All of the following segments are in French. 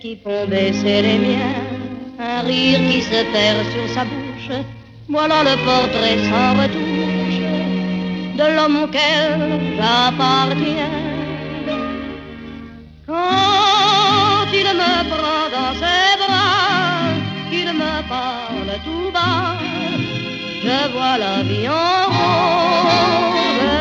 qui font baisser les miens, un rire qui se perd sur sa bouche. Voilà le portrait sans retouche de l'homme auquel j'appartiens. Quand il me prend dans ses bras, qu'il me parle tout bas, je vois la vie en rose.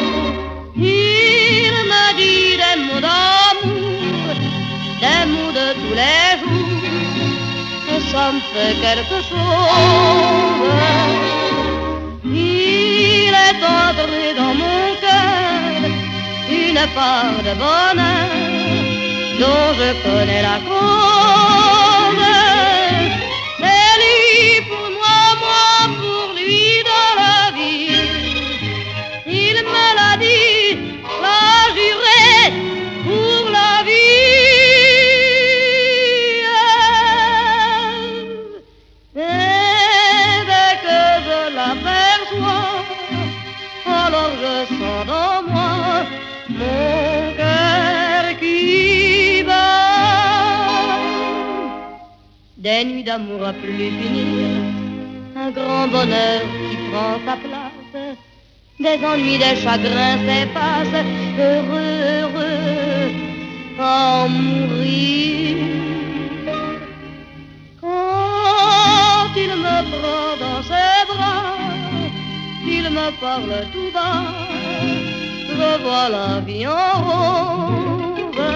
Il me dit des mots d'amour, des mots de tous les jours, et ça me fait quelque chose. Il est entré dans mon cœur une part de bonheur dont je connais la cause. C'est lui pour moi, moi pour lui dans la vie. Il me l'a dit, l'a juré pour la vie. Et dès que je l'aperçois, alors je sens dans moi mon cœur qui bat. Des nuits d'amour à plus finir, un grand bonheur qui prend sa place, des ennuis, des chagrins s'effacent, heureux, heureux, à en mourir. Quand il me prend dans ses bras, il me parle tout bas, je vois la vie en rose.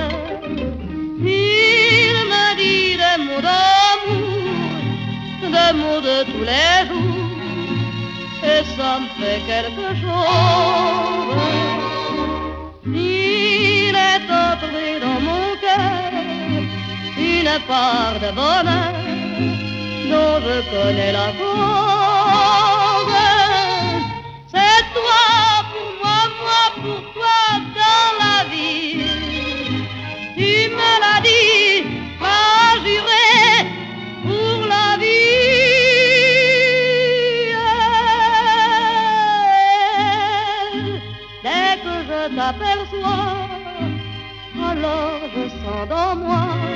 Il me dit des mots d'amour, des mots de tous les jours, et ça me fait quelque chose. Il est entré dans mon cœur une part de bonheur dont je connais la cause. C'est toi pour moi, moi pour toi dans la vie. Tu me l'as dit, m'as juré pour la vie. Dès que je t'aperçois, alors je sens dans moi